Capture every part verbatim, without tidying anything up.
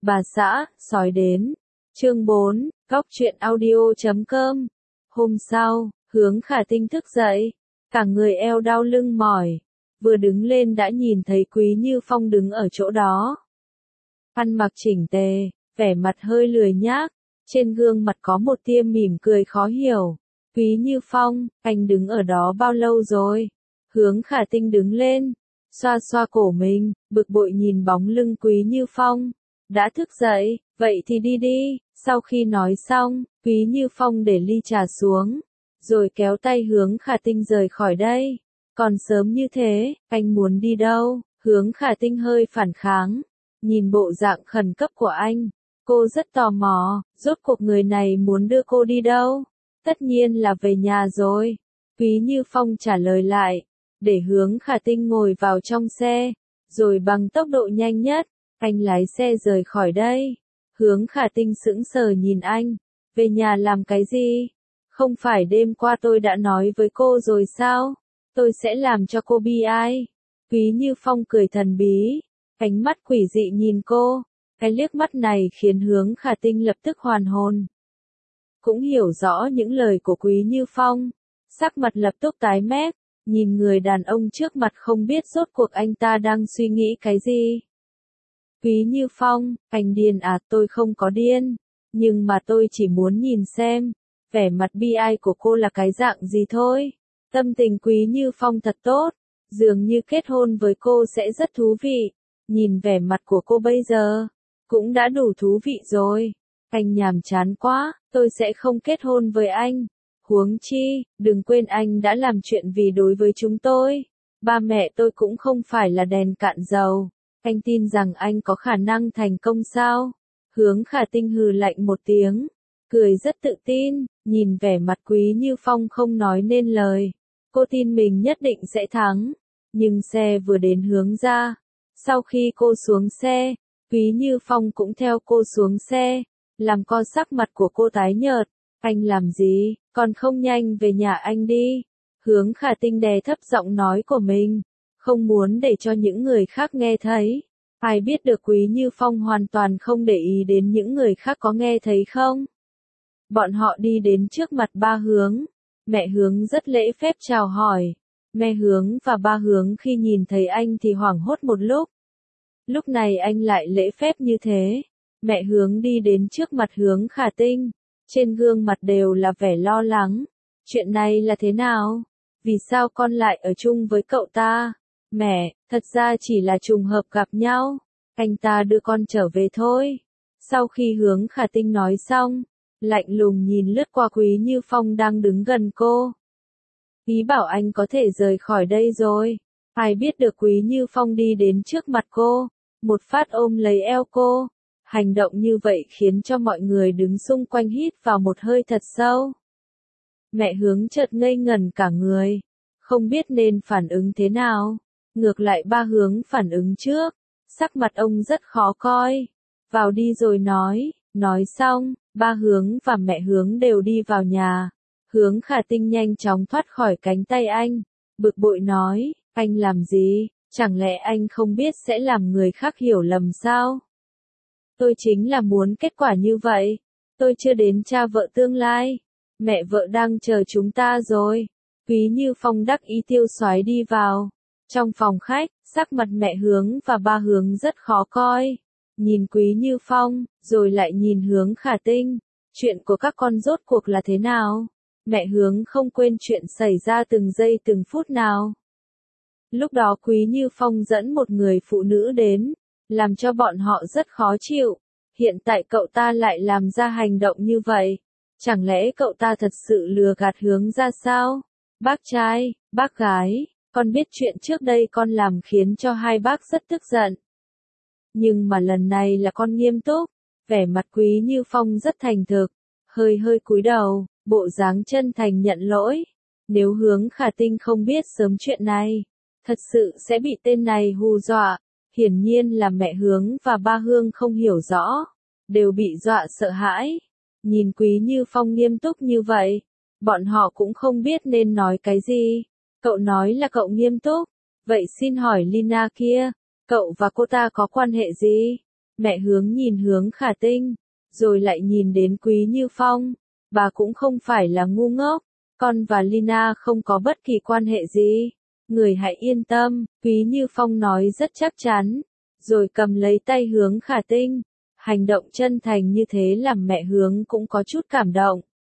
Bà xã, sói đến. Chương bốn, góc truyện audio chấm com. Hôm sau, Hướng Khả Tinh thức dậy, cả người eo đau lưng mỏi, vừa đứng lên đã nhìn thấy Quý Như Phong đứng ở chỗ đó. Ăn mặc chỉnh tề, vẻ mặt hơi lười nhác, trên gương mặt có một tia mỉm cười khó hiểu. Quý Như Phong, anh đứng ở đó bao lâu rồi? Hướng Khả Tinh đứng lên, xoa xoa cổ mình, bực bội nhìn bóng lưng Quý Như Phong. Đã thức dậy, vậy thì đi đi. Sau khi nói xong, Quý Như Phong để ly trà xuống, rồi kéo tay Hướng Khả Tinh rời khỏi đây. Còn sớm như thế, anh muốn đi đâu? Hướng Khả Tinh hơi phản kháng, nhìn bộ dạng khẩn cấp của anh. Cô rất tò mò, rốt cuộc người này muốn đưa cô đi đâu? Tất nhiên là về nhà rồi. Quý Như Phong trả lời lại, để Hướng Khả Tinh ngồi vào trong xe, rồi bằng tốc độ nhanh nhất, anh lái xe rời khỏi đây. Hướng Khả Tinh sững sờ nhìn anh, về nhà làm cái gì? Không phải đêm qua tôi đã nói với cô rồi sao? Tôi sẽ làm cho cô bi ai. Quý Như Phong cười thần bí, ánh mắt quỷ dị nhìn cô. Cái liếc mắt này khiến Hướng Khả Tinh lập tức hoàn hồn. Cũng hiểu rõ những lời của Quý Như Phong, sắc mặt lập tức tái mét, nhìn người đàn ông trước mặt không biết rốt cuộc anh ta đang suy nghĩ cái gì. Quý Như Phong, anh điên à? Tôi không có điên, nhưng mà tôi chỉ muốn nhìn xem, vẻ mặt bi ai của cô là cái dạng gì thôi. Tâm tình Quý Như Phong thật tốt, dường như kết hôn với cô sẽ rất thú vị. Nhìn vẻ mặt của cô bây giờ, cũng đã đủ thú vị rồi. Anh nhàm chán quá, tôi sẽ không kết hôn với anh. Huống chi, đừng quên anh đã làm chuyện vì đối với chúng tôi. Ba mẹ tôi cũng không phải là đèn cạn dầu. Anh tin rằng anh có khả năng thành công sao? Hướng Khả Tinh hừ lạnh một tiếng, cười rất tự tin, nhìn vẻ mặt Quý Như Phong không nói nên lời. Cô tin mình nhất định sẽ thắng. Nhưng xe vừa đến hướng ra. Sau khi cô xuống xe, Quý Như Phong cũng theo cô xuống xe, làm co sắc mặt của cô tái nhợt. Anh làm gì, còn không nhanh về nhà anh đi. Hướng Khả Tinh đè thấp giọng nói của mình, không muốn để cho những người khác nghe thấy. Ai biết được Quý Như Phong hoàn toàn không để ý đến những người khác có nghe thấy không. Bọn họ đi đến trước mặt ba Hướng. Mẹ Hướng rất lễ phép chào hỏi. Mẹ Hướng và ba Hướng khi nhìn thấy anh thì hoảng hốt một lúc. Lúc này anh lại lễ phép như thế. Mẹ Hướng đi đến trước mặt Hướng Khả Tinh, trên gương mặt đều là vẻ lo lắng. Chuyện này là thế nào? Vì sao con lại ở chung với cậu ta? Mẹ, thật ra chỉ là trùng hợp gặp nhau. Anh ta đưa con trở về thôi. Sau khi Hướng Khả Tinh nói xong, lạnh lùng nhìn lướt qua Quý Như Phong đang đứng gần cô. Ý bảo anh có thể rời khỏi đây rồi. Ai biết được Quý Như Phong đi đến trước mặt cô, một phát ôm lấy eo cô. Hành động như vậy khiến cho mọi người đứng xung quanh hít vào một hơi thật sâu. Mẹ Hướng chợt ngây ngẩn cả người, không biết nên phản ứng thế nào. Ngược lại ba Hướng phản ứng trước, sắc mặt ông rất khó coi. Vào đi rồi nói, nói xong, ba Hướng và mẹ Hướng đều đi vào nhà. Hướng Khả Tinh nhanh chóng thoát khỏi cánh tay anh, bực bội nói, anh làm gì, chẳng lẽ anh không biết sẽ làm người khác hiểu lầm sao? Tôi chính là muốn kết quả như vậy, tôi chưa đến cha vợ tương lai, mẹ vợ đang chờ chúng ta rồi. Quý Như Phong đắc ý tiêu xoái đi vào. Trong phòng khách, sắc mặt mẹ Hướng và ba Hướng rất khó coi. Nhìn Quý Như Phong, rồi lại nhìn Hướng Khả Tinh. Chuyện của các con rốt cuộc là thế nào? Mẹ Hướng không quên chuyện xảy ra từng giây từng phút nào. Lúc đó Quý Như Phong dẫn một người phụ nữ đến, làm cho bọn họ rất khó chịu. Hiện tại cậu ta lại làm ra hành động như vậy. Chẳng lẽ cậu ta thật sự lừa gạt Hướng ra sao? Bác trai, bác gái, con biết chuyện trước đây con làm khiến cho hai bác rất tức giận. Nhưng mà lần này là con nghiêm túc. Vẻ mặt Quý Như Phong rất thành thực, hơi hơi cúi đầu, bộ dáng chân thành nhận lỗi. Nếu Hướng Khả Tinh không biết sớm chuyện này, thật sự sẽ bị tên này hù dọa. Hiển nhiên là mẹ Hướng và ba Hương không hiểu rõ, đều bị dọa sợ hãi. Nhìn Quý Như Phong nghiêm túc như vậy, bọn họ cũng không biết nên nói cái gì. Cậu nói là cậu nghiêm túc, vậy xin hỏi Lina kia, cậu và cô ta có quan hệ gì? Mẹ Hướng nhìn Hướng Khả Tinh, rồi lại nhìn đến Quý Như Phong. Bà cũng không phải là ngu ngốc, con và Lina không có bất kỳ quan hệ gì. Người hãy yên tâm, Quý Như Phong nói rất chắc chắn, rồi cầm lấy tay Hướng Khả Tinh. Hành động chân thành như thế làm mẹ Hướng cũng có chút cảm động.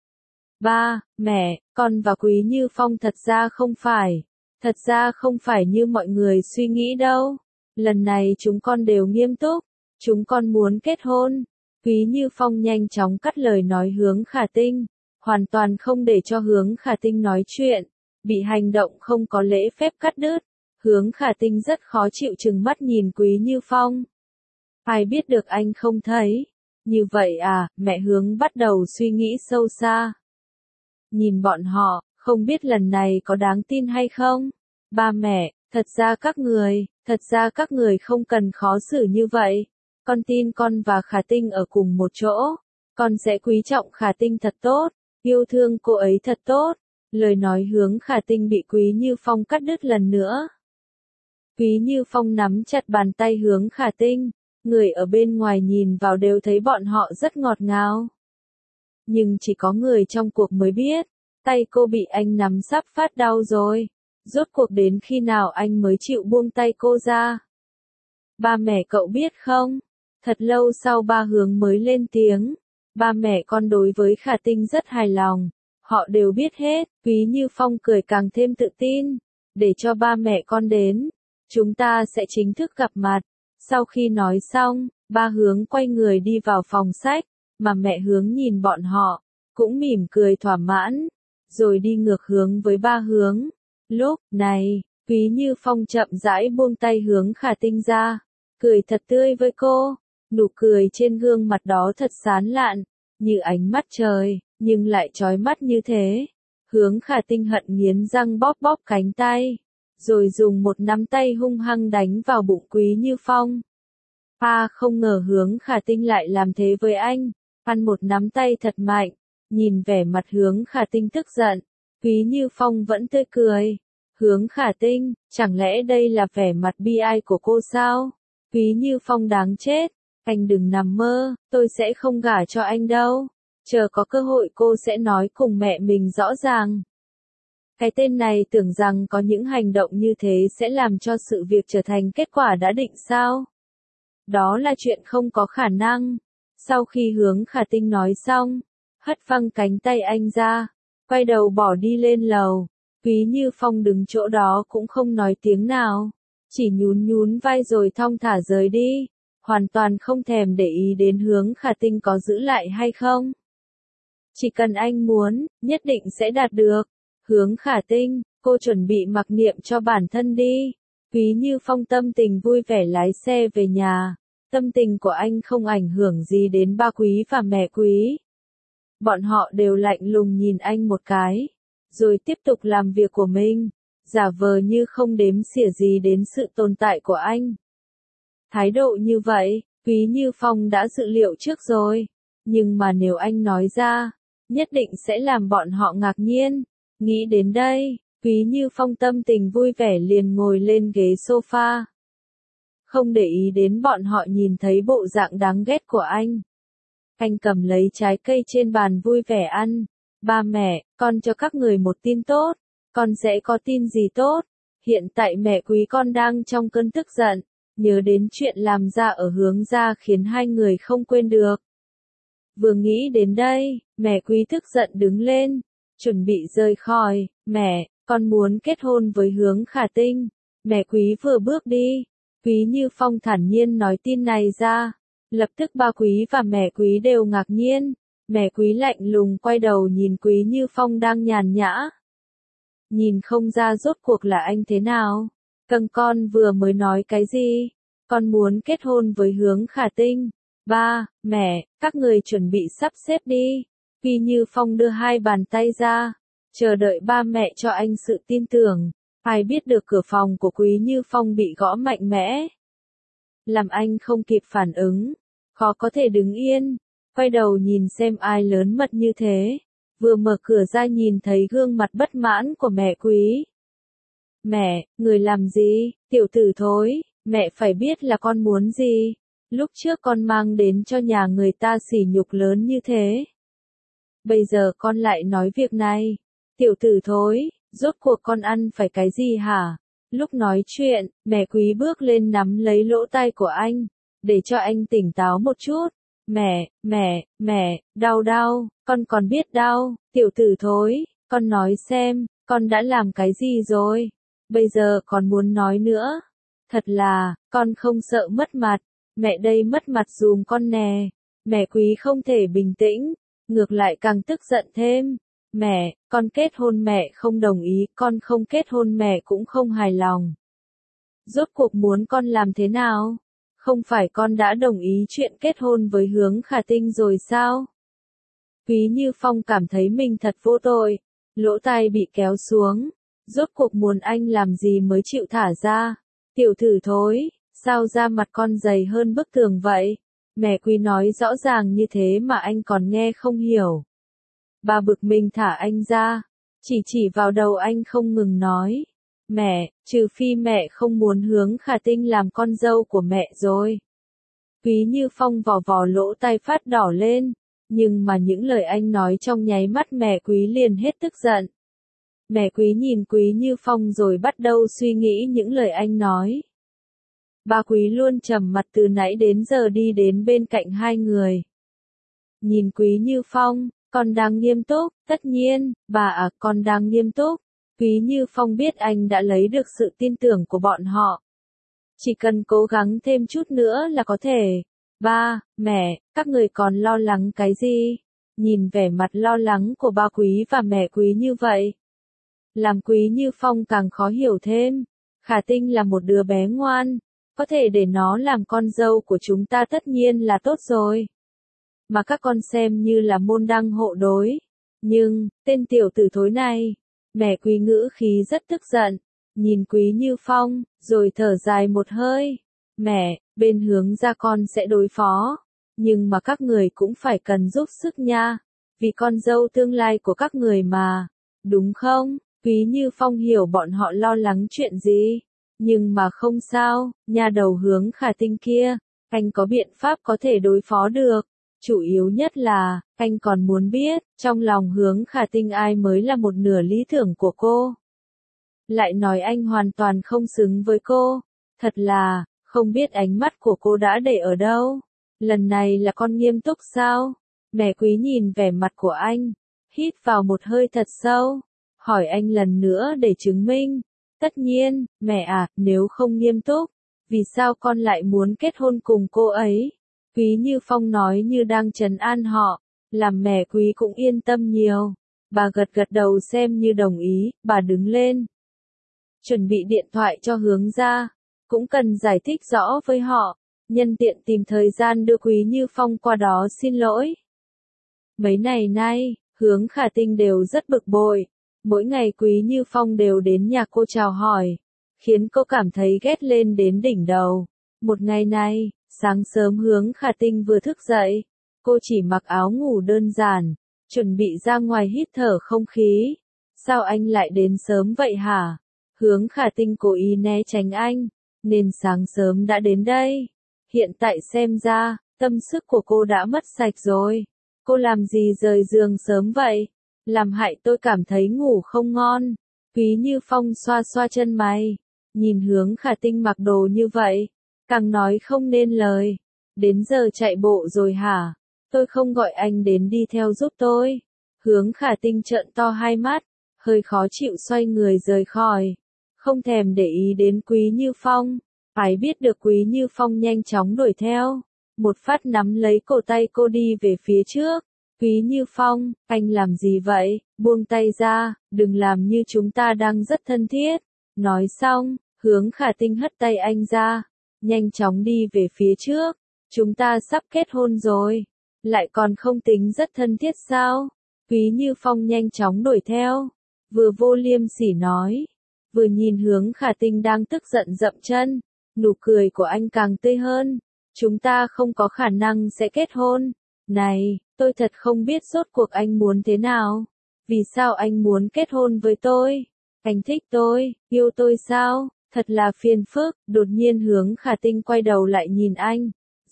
Ba, mẹ, con và Quý Như Phong thật ra không phải, thật ra không phải như mọi người suy nghĩ đâu. Lần này chúng con đều nghiêm túc, chúng con muốn kết hôn. Quý Như Phong nhanh chóng cắt lời nói Hướng Khả Tinh, hoàn toàn không để cho Hướng Khả Tinh nói chuyện, bị hành động không có lễ phép cắt đứt. Hướng Khả Tinh rất khó chịu trừng mắt nhìn Quý Như Phong. Ai biết được anh không thấy. Như vậy à, mẹ Hướng bắt đầu suy nghĩ sâu xa. Nhìn bọn họ, không biết lần này có đáng tin hay không? Ba mẹ, thật ra các người, thật ra các người không cần khó xử như vậy. Con tin con và Khả Tinh ở cùng một chỗ. Con sẽ quý trọng Khả Tinh thật tốt, yêu thương cô ấy thật tốt. Lời nói Hướng Khả Tinh bị Quý Như Phong cắt đứt lần nữa. Quý Như Phong nắm chặt bàn tay Hướng Khả Tinh. Người ở bên ngoài nhìn vào đều thấy bọn họ rất ngọt ngào. Nhưng chỉ có người trong cuộc mới biết, tay cô bị anh nắm sắp phát đau rồi. Rốt cuộc đến khi nào anh mới chịu buông tay cô ra? Ba mẹ cậu biết không? Thật lâu sau ba Hướng mới lên tiếng. Ba mẹ con đối với Khả Tinh rất hài lòng. Họ đều biết hết. Quý Như Phong cười càng thêm tự tin. Để cho ba mẹ con đến, chúng ta sẽ chính thức gặp mặt. Sau khi nói xong, ba Hướng quay người đi vào phòng sách, mà mẹ Hướng nhìn bọn họ, cũng mỉm cười thỏa mãn, rồi đi ngược hướng với ba Hướng. Lúc này, Quý Như Phong chậm rãi buông tay Hướng Khả Tinh ra, cười thật tươi với cô, nụ cười trên gương mặt đó thật sán lạn, như ánh mắt trời, nhưng lại chói mắt như thế. Hướng Khả Tinh hận nghiến răng bóp bóp cánh tay, rồi dùng một nắm tay hung hăng đánh vào bụng Quý Như Phong. À, không ngờ Hướng Khả Tinh lại làm thế với anh, ăn một nắm tay thật mạnh, nhìn vẻ mặt Hướng Khả Tinh tức giận, Quý Như Phong vẫn tươi cười. Hướng Khả Tinh, chẳng lẽ đây là vẻ mặt bi ai của cô sao? Quý Như Phong đáng chết, anh đừng nằm mơ, tôi sẽ không gả cho anh đâu. Chờ có cơ hội cô sẽ nói cùng mẹ mình rõ ràng. Cái tên này tưởng rằng có những hành động như thế sẽ làm cho sự việc trở thành kết quả đã định sao? Đó là chuyện không có khả năng. Sau khi Hướng Khả Tinh nói xong, hất văng cánh tay anh ra, quay đầu bỏ đi lên lầu. Quý Như Phong đứng chỗ đó cũng không nói tiếng nào, chỉ nhún nhún vai rồi thong thả rời đi, hoàn toàn không thèm để ý đến Hướng Khả Tinh có giữ lại hay không. Chỉ cần anh muốn, nhất định sẽ đạt được. Hướng Khả Tinh, cô chuẩn bị mặc niệm cho bản thân đi. Quý Như Phong tâm tình vui vẻ lái xe về nhà. Tâm tình của anh không ảnh hưởng gì đến ba Quý và mẹ Quý. Bọn họ đều lạnh lùng nhìn anh một cái, rồi tiếp tục làm việc của mình, giả vờ như không đếm xỉa gì đến sự tồn tại của anh. Thái độ như vậy, Quý Như Phong đã dự liệu trước rồi, nhưng mà nếu anh nói ra, nhất định sẽ làm bọn họ ngạc nhiên. Nghĩ đến đây, Quý Như Phong tâm tình vui vẻ liền ngồi lên ghế sofa. Không để ý đến bọn họ nhìn thấy bộ dạng đáng ghét của anh. Anh cầm lấy trái cây trên bàn vui vẻ ăn. Ba mẹ, con cho các người một tin tốt. Con sẽ có tin gì tốt? Hiện tại mẹ Quý con đang trong cơn tức giận, nhớ đến chuyện làm ra ở Hướng gia khiến hai người không quên được. Vừa nghĩ đến đây, mẹ Quý tức giận đứng lên, chuẩn bị rời khỏi. Mẹ, con muốn kết hôn với Hướng Khả Tinh. Mẹ Quý vừa bước đi, Quý Như Phong thản nhiên nói tin này ra. Lập tức ba Quý và mẹ Quý đều ngạc nhiên. Mẹ Quý lạnh lùng quay đầu nhìn Quý Như Phong đang nhàn nhã. Nhìn không ra rốt cuộc là anh thế nào. Cưng con vừa mới nói cái gì? Con muốn kết hôn với Hướng Khả Tinh. Ba, mẹ, các người chuẩn bị sắp xếp đi. Quý Như Phong đưa hai bàn tay ra, chờ đợi ba mẹ cho anh sự tin tưởng. Ai biết được cửa phòng của Quý Như Phong bị gõ mạnh mẽ, làm anh không kịp phản ứng, khó có thể đứng yên, quay đầu nhìn xem ai lớn mật như thế. Vừa mở cửa ra nhìn thấy gương mặt bất mãn của mẹ Quý. Mẹ, người làm gì, tiểu tử thối, mẹ phải biết là con muốn gì. Lúc trước con mang đến cho nhà người ta sỉ nhục lớn như thế. Bây giờ con lại nói việc này. Tiểu tử thối, rốt cuộc con ăn phải cái gì hả? Lúc nói chuyện, mẹ Quý bước lên nắm lấy lỗ tai của anh, để cho anh tỉnh táo một chút. Mẹ, mẹ, mẹ, đau đau, con còn biết đau, tiểu tử thối, con nói xem, con đã làm cái gì rồi? Bây giờ còn muốn nói nữa. Thật là, con không sợ mất mặt, mẹ đây mất mặt dùm con nè. Mẹ Quý không thể bình tĩnh, ngược lại càng tức giận thêm. Mẹ, con kết hôn mẹ không đồng ý, con không kết hôn mẹ cũng không hài lòng. Rốt cuộc muốn con làm thế nào? Không phải con đã đồng ý chuyện kết hôn với Hướng Khả Tinh rồi sao? Quý Như Phong cảm thấy mình thật vô tội, lỗ tai bị kéo xuống. Rốt cuộc muốn anh làm gì mới chịu thả ra? Tiểu tử thối, sao da mặt con dày hơn bức tường vậy? Mẹ Quý nói rõ ràng như thế mà anh còn nghe không hiểu. Bà bực mình thả anh ra, chỉ chỉ vào đầu anh không ngừng nói. Mẹ, trừ phi mẹ không muốn Hướng Khả Tinh làm con dâu của mẹ rồi. Quý Như Phong vò vò lỗ tai phát đỏ lên, nhưng mà những lời anh nói trong nháy mắt mẹ Quý liền hết tức giận. Mẹ Quý nhìn Quý Như Phong rồi bắt đầu suy nghĩ những lời anh nói. Bà Quý luôn trầm mặt từ nãy đến giờ đi đến bên cạnh hai người. Nhìn Quý Như Phong, con đang nghiêm túc, tất nhiên, bà à, con đang nghiêm túc. Quý Như Phong biết anh đã lấy được sự tin tưởng của bọn họ. Chỉ cần cố gắng thêm chút nữa là có thể. Ba, mẹ, các người còn lo lắng cái gì? Nhìn vẻ mặt lo lắng của ba Quý và mẹ Quý như vậy, làm Quý Như Phong càng khó hiểu thêm. Khả Tinh là một đứa bé ngoan, có thể để nó làm con dâu của chúng ta tất nhiên là tốt rồi. Mà các con xem như là môn đăng hộ đối. Nhưng, tên tiểu tử thối này, mẹ Quý ngữ khí rất tức giận, nhìn Quý Như Phong, rồi thở dài một hơi. Mẹ, bên Hướng gia con sẽ đối phó, nhưng mà các người cũng phải cần giúp sức nha, vì con dâu tương lai của các người mà, đúng không? Quý Như Phong hiểu bọn họ lo lắng chuyện gì, nhưng mà không sao, nhà đầu Hướng Khả Tinh kia, anh có biện pháp có thể đối phó được. Chủ yếu nhất là, anh còn muốn biết, trong lòng Hướng Khả Tinh ai mới là một nửa lý tưởng của cô. Lại nói anh hoàn toàn không xứng với cô. Thật là, không biết ánh mắt của cô đã để ở đâu. Lần này là con nghiêm túc sao? Mẹ Quý nhìn vẻ mặt của anh, hít vào một hơi thật sâu, hỏi anh lần nữa để chứng minh. Tất nhiên, mẹ à, nếu không nghiêm túc, vì sao con lại muốn kết hôn cùng cô ấy? Quý Như Phong nói như đang trấn an họ, làm mẹ Quý cũng yên tâm nhiều. Bà gật gật đầu xem như đồng ý, bà đứng lên, chuẩn bị điện thoại cho Hướng gia, cũng cần giải thích rõ với họ, nhân tiện tìm thời gian đưa Quý Như Phong qua đó xin lỗi. Mấy ngày nay, Hướng Khả Tinh đều rất bực bội, mỗi ngày Quý Như Phong đều đến nhà cô chào hỏi, khiến cô cảm thấy ghét lên đến đỉnh đầu. Một ngày này, sáng sớm Hướng Khả Tinh vừa thức dậy, cô chỉ mặc áo ngủ đơn giản, chuẩn bị ra ngoài hít thở không khí. Sao anh lại đến sớm vậy hả? Hướng Khả Tinh cố ý né tránh anh, nên sáng sớm đã đến đây. Hiện tại xem ra, tâm sức của cô đã mất sạch rồi. Cô làm gì rời giường sớm vậy? Làm hại tôi cảm thấy ngủ không ngon. Quý Như Phong xoa xoa chân mày, nhìn Hướng Khả Tinh mặc đồ như vậy, càng nói không nên lời. Đến giờ chạy bộ rồi hả? Tôi không gọi anh đến đi theo giúp tôi. Hướng Khả Tinh trợn to hai mắt, hơi khó chịu xoay người rời khỏi, không thèm để ý đến Quý Như Phong. Phải biết được Quý Như Phong nhanh chóng đuổi theo, một phát nắm lấy cổ tay cô đi về phía trước. Quý Như Phong, anh làm gì vậy? Buông tay ra, đừng làm như chúng ta đang rất thân thiết. Nói xong, Hướng Khả Tinh hất tay anh ra, nhanh chóng đi về phía trước. Chúng ta sắp kết hôn rồi, lại còn không tính rất thân thiết sao? Quý Như Phong nhanh chóng đuổi theo, vừa vô liêm sỉ nói, vừa nhìn Hướng Khả Tinh đang tức giận dậm chân, nụ cười của anh càng tươi hơn. Chúng ta không có khả năng sẽ kết hôn. Này, tôi thật không biết rốt cuộc anh muốn thế nào. Vì sao anh muốn kết hôn với tôi? Anh thích tôi, yêu tôi sao? Thật là phiền phức. Đột nhiên Hướng Khả Tinh quay đầu lại nhìn anh,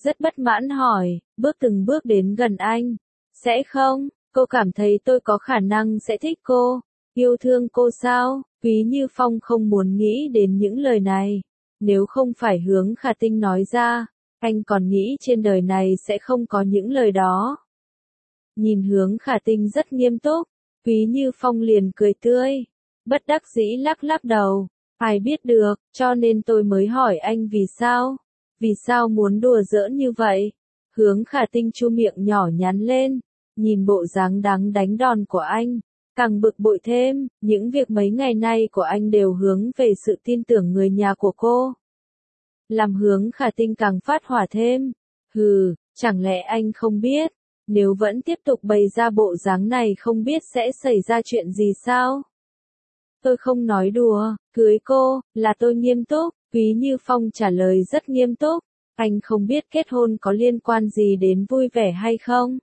rất bất mãn hỏi, bước từng bước đến gần anh. Sẽ không, cô cảm thấy tôi có khả năng sẽ thích cô, yêu thương cô sao? Quý Như Phong không muốn nghĩ đến những lời này. Nếu không phải Hướng Khả Tinh nói ra, anh còn nghĩ trên đời này sẽ không có những lời đó. Nhìn Hướng Khả Tinh rất nghiêm túc, Quý Như Phong liền cười tươi, bất đắc dĩ lắc lắc đầu, ai biết được, cho nên tôi mới hỏi anh vì sao, vì sao muốn đùa giỡn như vậy. Hướng Khả Tinh chu miệng nhỏ nhắn lên, nhìn bộ dáng đáng đánh đòn của anh, càng bực bội thêm, những việc mấy ngày nay của anh đều hướng về sự tin tưởng người nhà của cô. Làm Hướng Khả Tinh càng phát hỏa thêm, hừ, chẳng lẽ anh không biết, nếu vẫn tiếp tục bày ra bộ dáng này không biết sẽ xảy ra chuyện gì sao? Tôi không nói đùa, cưới cô, là tôi nghiêm túc, Quý Như Phong trả lời rất nghiêm túc, anh không biết kết hôn có liên quan gì đến vui vẻ hay không?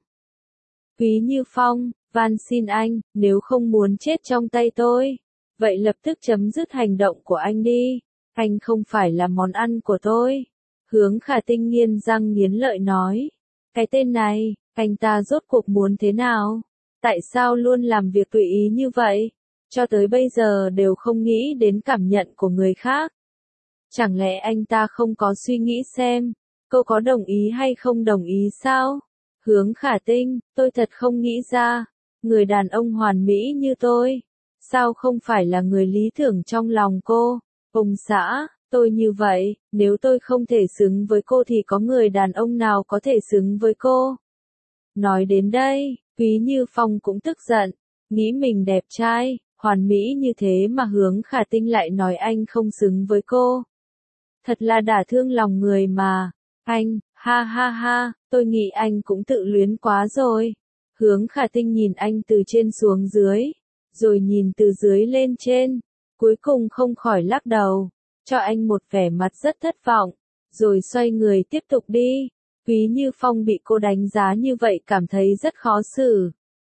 Quý Như Phong, van xin anh, nếu không muốn chết trong tay tôi, vậy lập tức chấm dứt hành động của anh đi, anh không phải là món ăn của tôi. Hướng Khả Tinh nghiến răng nghiến lợi nói, cái tên này, anh ta rốt cuộc muốn thế nào? Tại sao luôn làm việc tùy ý như vậy? Cho tới bây giờ đều không nghĩ đến cảm nhận của người khác. Chẳng lẽ anh ta không có suy nghĩ xem, cô có đồng ý hay không đồng ý sao? Hướng Khả Tinh, tôi thật không nghĩ ra, người đàn ông hoàn mỹ như tôi, sao không phải là người lý tưởng trong lòng cô? Ông xã, tôi như vậy, nếu tôi không thể xứng với cô thì có người đàn ông nào có thể xứng với cô? Nói đến đây, Quý Như Phong cũng tức giận, nghĩ mình đẹp trai, hoàn mỹ như thế mà Hướng Khả Tinh lại nói anh không xứng với cô. Thật là đả thương lòng người mà. Anh, ha ha ha, tôi nghĩ anh cũng tự luyến quá rồi. Hướng Khả Tinh nhìn anh từ trên xuống dưới, rồi nhìn từ dưới lên trên, cuối cùng không khỏi lắc đầu, cho anh một vẻ mặt rất thất vọng, rồi xoay người tiếp tục đi. Quý Như Phong bị cô đánh giá như vậy cảm thấy rất khó xử.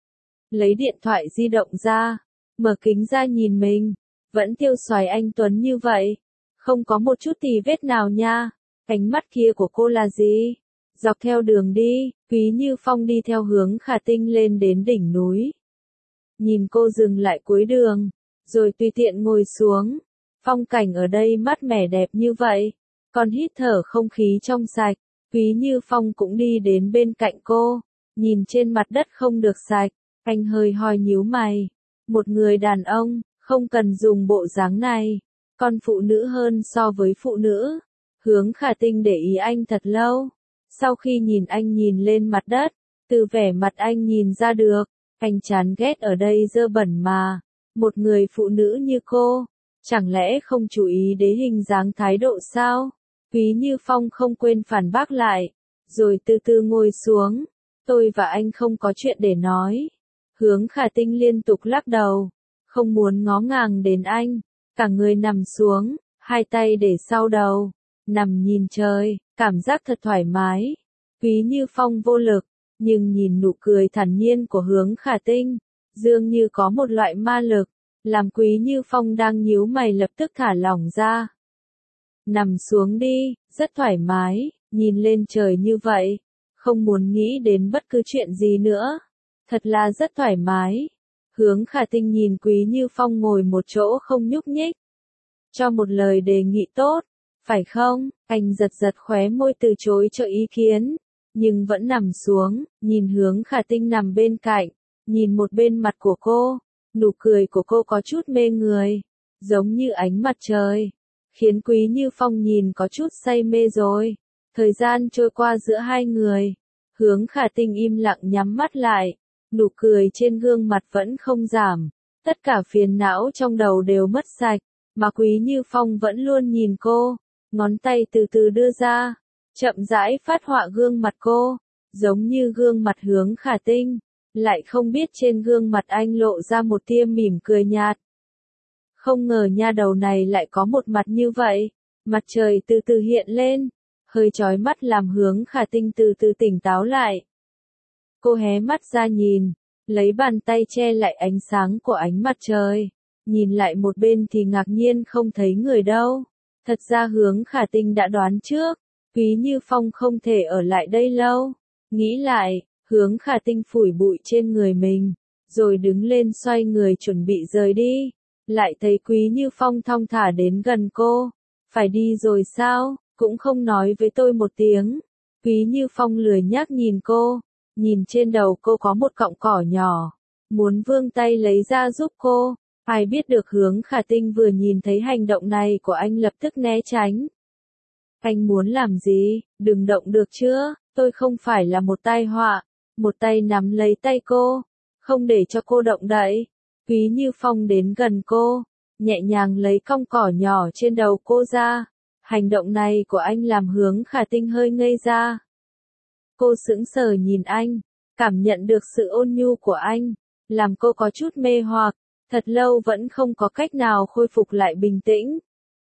Lấy điện thoại di động ra, mở kính ra nhìn mình, vẫn tiêu xoái anh tuấn như vậy, không có một chút tì vết nào nha. Ánh mắt kia của cô là gì? Dọc theo đường đi, Quý Như Phong đi theo Hướng Khả Tinh lên đến đỉnh núi. Nhìn cô dừng lại cuối đường, rồi tùy tiện ngồi xuống. Phong cảnh ở đây mát mẻ đẹp như vậy, còn hít thở không khí trong sạch. Quý Như Phong cũng đi đến bên cạnh cô, nhìn trên mặt đất không được sạch, anh hơi hoi nhíu mày. Một người đàn ông, không cần dùng bộ dáng này, còn phụ nữ hơn so với phụ nữ. Hướng Khả Tinh để ý anh thật lâu, sau khi nhìn anh nhìn lên mặt đất, từ vẻ mặt anh nhìn ra được, anh chán ghét ở đây dơ bẩn mà. Một người phụ nữ như cô, chẳng lẽ không chú ý đến hình dáng thái độ sao? Quý Như Phong không quên phản bác lại, rồi từ từ ngồi xuống. Tôi và anh không có chuyện để nói. Hướng Khả Tinh liên tục lắc đầu, không muốn ngó ngàng đến anh, cả người nằm xuống, hai tay để sau đầu, nằm nhìn trời, cảm giác thật thoải mái. Quý Như Phong vô lực, nhưng nhìn nụ cười thản nhiên của Hướng Khả Tinh, dường như có một loại ma lực, làm Quý Như Phong đang nhíu mày lập tức thả lỏng ra. Nằm xuống đi, rất thoải mái, nhìn lên trời như vậy, không muốn nghĩ đến bất cứ chuyện gì nữa. Thật là rất thoải mái. Hướng Khả Tinh nhìn Quý Như Phong ngồi một chỗ không nhúc nhích. Cho một lời đề nghị tốt, phải không? Anh giật giật khóe môi từ chối cho ý kiến, nhưng vẫn nằm xuống, nhìn Hướng Khả Tinh nằm bên cạnh, nhìn một bên mặt của cô, nụ cười của cô có chút mê người, giống như ánh mặt trời, khiến Quý Như Phong nhìn có chút say mê rồi. Thời gian trôi qua giữa hai người, Hướng Khả Tinh im lặng nhắm mắt lại, nụ cười trên gương mặt vẫn không giảm, tất cả phiền não trong đầu đều mất sạch, mà Quý Như Phong vẫn luôn nhìn cô, ngón tay từ từ đưa ra, chậm rãi phát họa gương mặt cô, giống như gương mặt Hướng Khả Tinh, lại không biết trên gương mặt anh lộ ra một tia mỉm cười nhạt. Không ngờ nha đầu này lại có một mặt như vậy. Mặt trời từ từ hiện lên, hơi chói mắt làm Hướng Khả Tinh từ từ tỉnh táo lại. Cô hé mắt ra nhìn, lấy bàn tay che lại ánh sáng của ánh mặt trời, nhìn lại một bên thì ngạc nhiên không thấy người đâu. Thật ra Hướng Khả Tinh đã đoán trước, Quý Như Phong không thể ở lại đây lâu. Nghĩ lại, Hướng Khả Tinh phủi bụi trên người mình, rồi đứng lên xoay người chuẩn bị rời đi. Lại thấy Quý Như Phong thong thả đến gần cô. Phải đi rồi sao, cũng không nói với tôi một tiếng. Quý Như Phong lười nhác nhìn cô, nhìn trên đầu cô có một cọng cỏ nhỏ, muốn vươn tay lấy ra giúp cô. Ai biết được Hướng Khả Tinh vừa nhìn thấy hành động này của anh lập tức né tránh. Anh muốn làm gì, đừng động được chưa, tôi không phải là một tai họa. Một tay nắm lấy tay cô, không để cho cô động đậy. Quý Như Phong đến gần cô, nhẹ nhàng lấy cọng cỏ nhỏ trên đầu cô ra. Hành động này của anh làm Hướng Khả Tinh hơi ngây ra. Cô sững sờ nhìn anh, cảm nhận được sự ôn nhu của anh, làm cô có chút mê hoặc, thật lâu vẫn không có cách nào khôi phục lại bình tĩnh.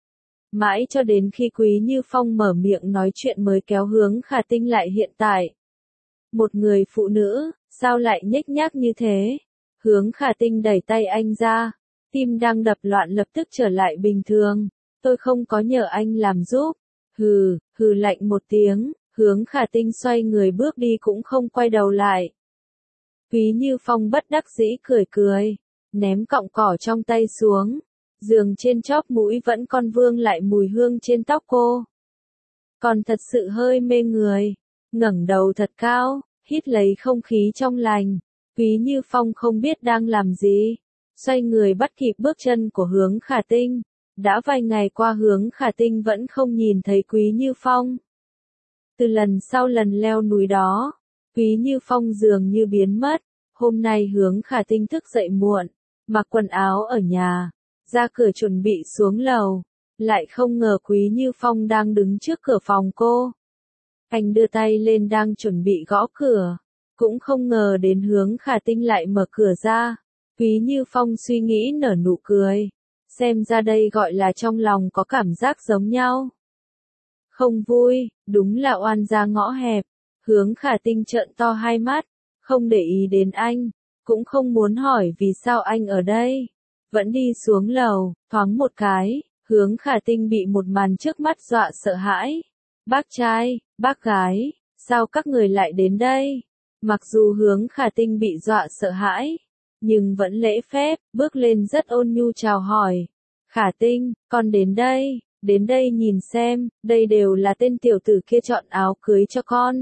Mãi cho đến khi Quý Như Phong mở miệng nói chuyện mới kéo Hướng Khả Tinh lại hiện tại. Một người phụ nữ, sao lại nhếch nhác như thế? Hướng Khả Tinh đẩy tay anh ra, tim đang đập loạn lập tức trở lại bình thường. Tôi không có nhờ anh làm giúp. Hừ, hừ lạnh một tiếng, Hướng Khả Tinh xoay người bước đi cũng không quay đầu lại. Quý Như Phong bất đắc dĩ cười cười, ném cọng cỏ trong tay xuống. Giường trên chóp mũi vẫn còn vương lại mùi hương trên tóc cô. Còn thật sự hơi mê người. Ngẩng đầu thật cao, hít lấy không khí trong lành. Quý Như Phong không biết đang làm gì. Xoay người bắt kịp bước chân của Hướng Khả Tinh. Đã vài ngày qua Hướng Khả Tinh vẫn không nhìn thấy Quý Như Phong. Từ lần sau lần leo núi đó, Quý Như Phong dường như biến mất. Hôm nay Hướng Khả Tinh thức dậy muộn, mặc quần áo ở nhà, ra cửa chuẩn bị xuống lầu. Lại không ngờ Quý Như Phong đang đứng trước cửa phòng cô. Anh đưa tay lên đang chuẩn bị gõ cửa, cũng không ngờ đến Hướng Khả Tinh lại mở cửa ra. Quý Như Phong suy nghĩ nở nụ cười. Xem ra đây gọi là trong lòng có cảm giác giống nhau. Không vui, đúng là oan gia ngõ hẹp. Hướng Khả Tinh trợn to hai mắt, không để ý đến anh, cũng không muốn hỏi vì sao anh ở đây. Vẫn đi xuống lầu, thoáng một cái, Hướng Khả Tinh bị một màn trước mắt dọa sợ hãi. Bác trai, bác gái, sao các người lại đến đây? Mặc dù Hướng Khả Tinh bị dọa sợ hãi, nhưng vẫn lễ phép, bước lên rất ôn nhu chào hỏi. Khả Tinh, con đến đây, đến đây nhìn xem, đây đều là tên tiểu tử kia chọn áo cưới cho con.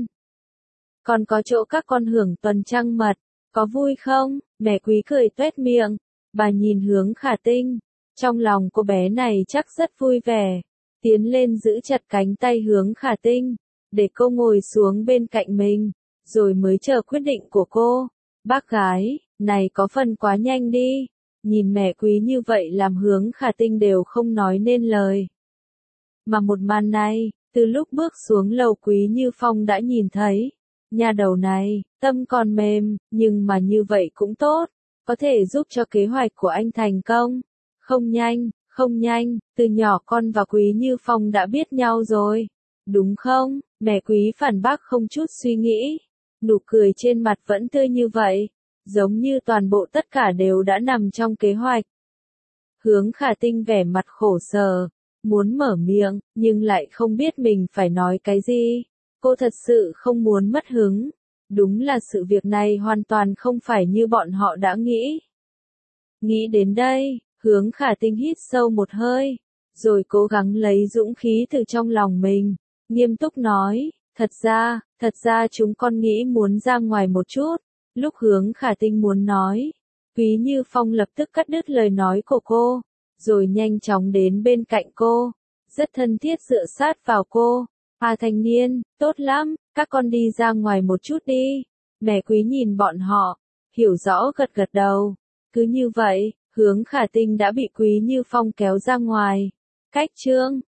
Còn có chỗ các con hưởng tuần trăng mật, có vui không? Mẹ Quý cười tuét miệng, bà nhìn Hướng Khả Tinh, trong lòng cô bé này chắc rất vui vẻ. Tiến lên giữ chặt cánh tay Hướng Khả Tinh, để cô ngồi xuống bên cạnh mình, rồi mới chờ quyết định của cô. Bác gái, này có phần quá nhanh đi. Nhìn mẹ Quý như vậy làm Hướng Khả Tinh đều không nói nên lời. Mà một màn này, từ lúc bước xuống lầu Quý Như Phong đã nhìn thấy. Nhà đầu này, tâm còn mềm, nhưng mà như vậy cũng tốt, có thể giúp cho kế hoạch của anh thành công. Không nhanh, không nhanh, từ nhỏ con và Quý Như Phong đã biết nhau rồi. Đúng không? Mẹ Quý phản bác không chút suy nghĩ. Nụ cười trên mặt vẫn tươi như vậy, giống như toàn bộ tất cả đều đã nằm trong kế hoạch. Hướng Khả Tinh vẻ mặt khổ sở, muốn mở miệng, nhưng lại không biết mình phải nói cái gì. Cô thật sự không muốn mất hứng. Đúng là sự việc này hoàn toàn không phải như bọn họ đã nghĩ. Nghĩ đến đây, Hướng Khả Tinh hít sâu một hơi, rồi cố gắng lấy dũng khí từ trong lòng mình, nghiêm túc nói, thật ra, thật ra chúng con nghĩ muốn ra ngoài một chút. Lúc Hướng Khả Tinh muốn nói, Quý Như Phong lập tức cắt đứt lời nói của cô, rồi nhanh chóng đến bên cạnh cô, rất thân thiết dựa sát vào cô. À thanh niên, tốt lắm, các con đi ra ngoài một chút đi. Mẹ Quý nhìn bọn họ, hiểu rõ gật gật đầu. Cứ như vậy, Hướng Khả Tinh đã bị Quý Như Phong kéo ra ngoài. Cách chương